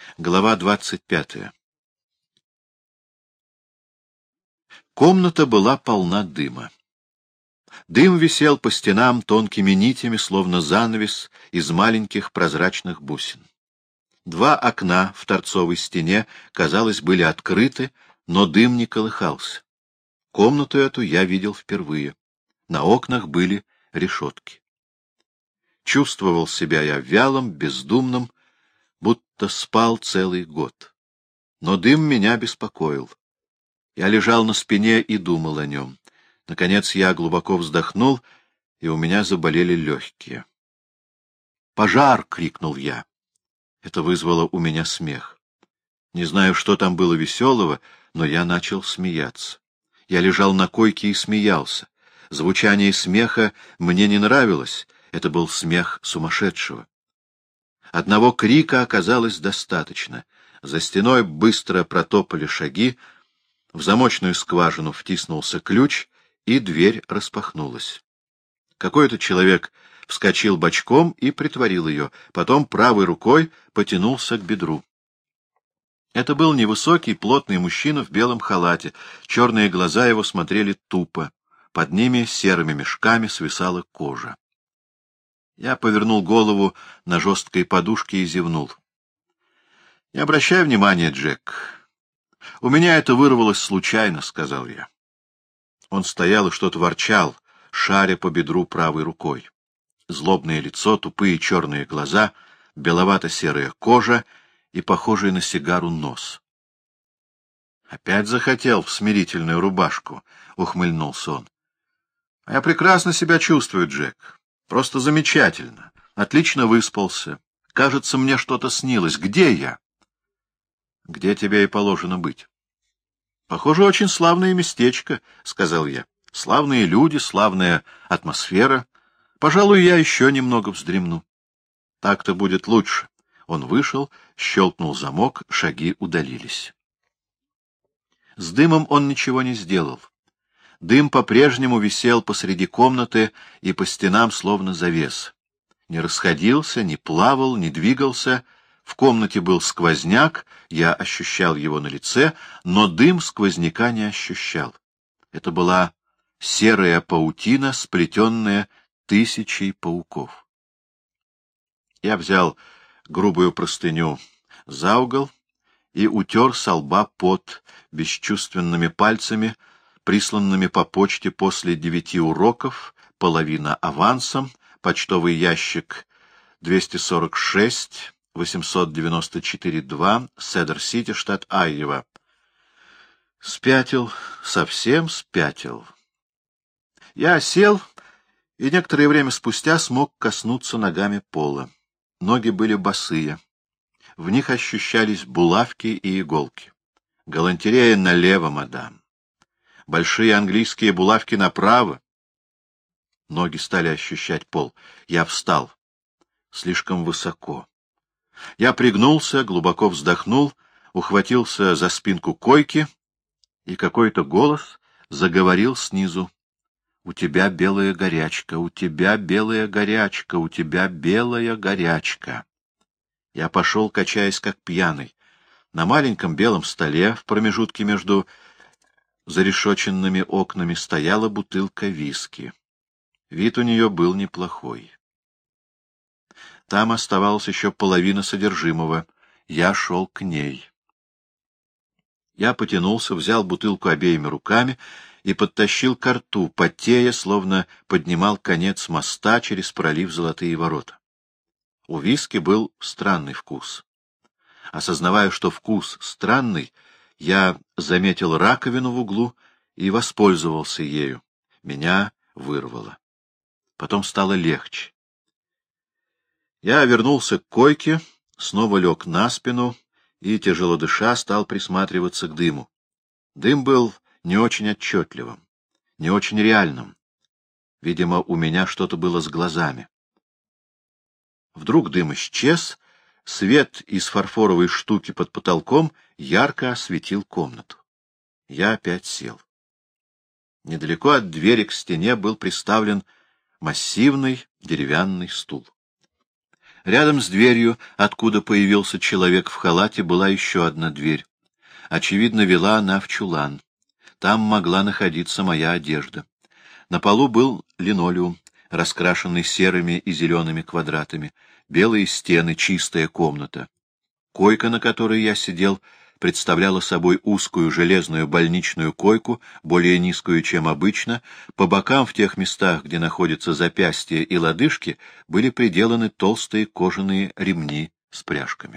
Глава 25. Комната была полна дыма. Дым висел по стенам тонкими нитями, словно занавес из маленьких прозрачных бусин. Два окна в торцовой стене, казалось, были открыты, но дым не колыхался. Комнату эту я видел впервые. На окнах были решетки. Чувствовал себя я вялым, бездумным, будто спал целый год. Но дым меня беспокоил. Я лежал на спине и думал о нем. Наконец я глубоко вздохнул, и у меня заболели легкие. «Пожар!» — крикнул я. Это вызвало у меня смех. Не знаю, что там было веселого, но я начал смеяться. Я лежал на койке и смеялся. Звучание смеха мне не нравилось. Это был смех сумасшедшего. Одного крика оказалось достаточно. За стеной быстро протопали шаги, в замочную скважину втиснулся ключ, и дверь распахнулась. Какой-то человек вскочил бочком и притворил ее, потом правой рукой потянулся к бедру. Это был невысокий, плотный мужчина в белом халате, черные глаза его смотрели тупо, под ними серыми мешками свисала кожа. Я повернул голову на жесткой подушке и зевнул. — Не обращай внимания, Джек. У меня это вырвалось случайно, — сказал я. Он стоял и что-то ворчал, шаря по бедру правой рукой. Злобное лицо, тупые черные глаза, беловато-серая кожа и похожий на сигару нос. — Опять захотел в смирительную рубашку, — ухмыльнулся он. — А я прекрасно себя чувствую, Джек. Просто замечательно. Отлично выспался. Кажется, мне что-то снилось. Где я? — Где тебе и положено быть. — Похоже, очень славное местечко, — сказал я. — Славные люди, славная атмосфера. Пожалуй, я еще немного вздремну. — Так-то будет лучше. Он вышел, щелкнул замок, шаги удалились. С дымом он ничего не сделал. Дым по-прежнему висел посреди комнаты и по стенам словно завес. Не расходился, не плавал, не двигался. В комнате был сквозняк, я ощущал его на лице, но дым сквозняка не ощущал. Это была серая паутина, сплетенная тысячей пауков. Я взял грубую простыню за угол и утер со лба пот бесчувственными пальцами, присланными по почте после 9 уроков, половина авансом, почтовый ящик 246, 894-2, Седер-Сити, штат Айова. Спятил, совсем спятил. Я сел и некоторое время спустя смог коснуться ногами пола. Ноги были босые. В них ощущались булавки и иголки. Галантерея налево, мадам. Большие английские булавки направо. Ноги стали ощущать пол. Я встал. Слишком высоко. Я пригнулся, глубоко вздохнул, ухватился за спинку койки, и какой-то голос заговорил снизу. — У тебя белая горячка, у тебя белая горячка, у тебя белая горячка. Я пошел, качаясь как пьяный. На маленьком белом столе в промежутке между зарешоченными окнами стояла бутылка виски. Вид у нее был неплохой. Там оставалась еще половина содержимого. Я шел к ней. Я потянулся, взял бутылку обеими руками и подтащил ко рту, потея, словно поднимал конец моста через пролив Золотые ворота. У виски был странный вкус. Осознавая, что вкус странный, я заметил раковину в углу и воспользовался ею. Меня вырвало. Потом стало легче. Я вернулся к койке, снова лег на спину и, тяжело дыша, стал присматриваться к дыму. Дым был не очень отчетливым, не очень реальным. Видимо, у меня что-то было с глазами. Вдруг дым исчез, свет из фарфоровой штуки под потолком ярко осветил комнату. Я опять сел. Недалеко от двери к стене был приставлен массивный деревянный стул. Рядом с дверью, откуда появился человек в халате, была еще одна дверь. Очевидно, вела она в чулан. Там могла находиться моя одежда. На полу был линолеум, раскрашенный серыми и зелеными квадратами, белые стены, чистая комната. Койка, на которой я сидел, представляла собой узкую железную больничную койку, более низкую, чем обычно. По бокам, в тех местах, где находятся запястья и лодыжки, были приделаны толстые кожаные ремни с пряжками.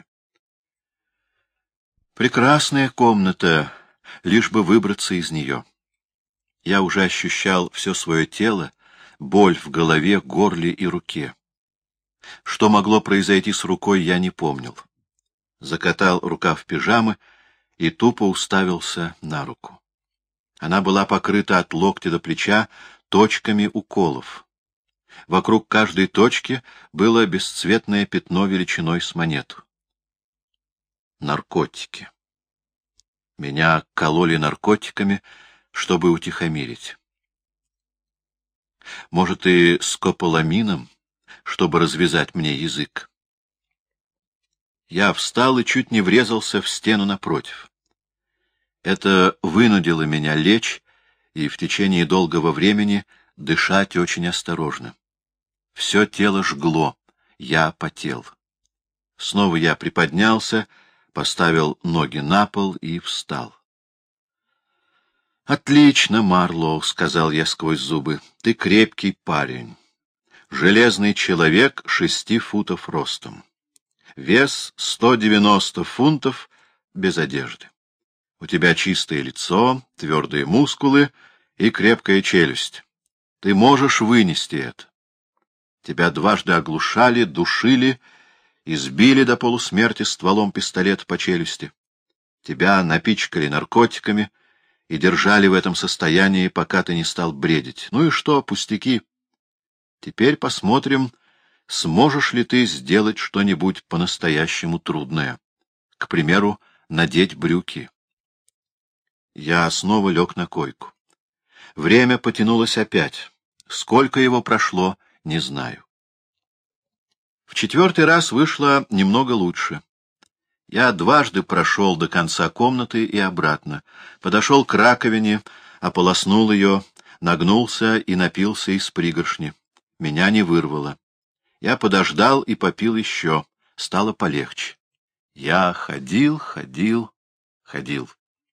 Прекрасная комната, лишь бы выбраться из нее. Я уже ощущал все свое тело, боль в голове, горле и руке. Что могло произойти с рукой, я не помнил. Закатал рукав пижамы и тупо уставился на руку. Она была покрыта от локтя до плеча точками уколов. Вокруг каждой точки было бесцветное пятно величиной с монету. Наркотики. Меня кололи наркотиками, чтобы утихомирить. Может, и скополамином, чтобы развязать мне язык. Я встал и чуть не врезался в стену напротив. Это вынудило меня лечь и в течение долгого времени дышать очень осторожно. Все тело жгло, я потел. Снова я приподнялся, поставил ноги на пол и встал. — Отлично, Марлоу, — сказал я сквозь зубы, — ты крепкий парень. Железный человек 6 футов ростом. Вес 190 фунтов без одежды. У тебя чистое лицо, твердые мускулы и крепкая челюсть. Ты можешь вынести это. Тебя дважды оглушали, душили, избили до полусмерти стволом пистолета по челюсти. Тебя напичкали наркотиками и держали в этом состоянии, пока ты не стал бредить. Ну и что, пустяки? Теперь посмотрим, сможешь ли ты сделать что-нибудь по-настоящему трудное. К примеру, надеть брюки. Я снова лег на койку. Время потянулось опять. Сколько его прошло, не знаю. В 4-й раз вышло немного лучше. Я дважды прошел до конца комнаты и обратно. Подошел к раковине, ополоснул ее, нагнулся и напился из пригоршни. Меня не вырвало. Я подождал и попил еще. Стало полегче. Я ходил.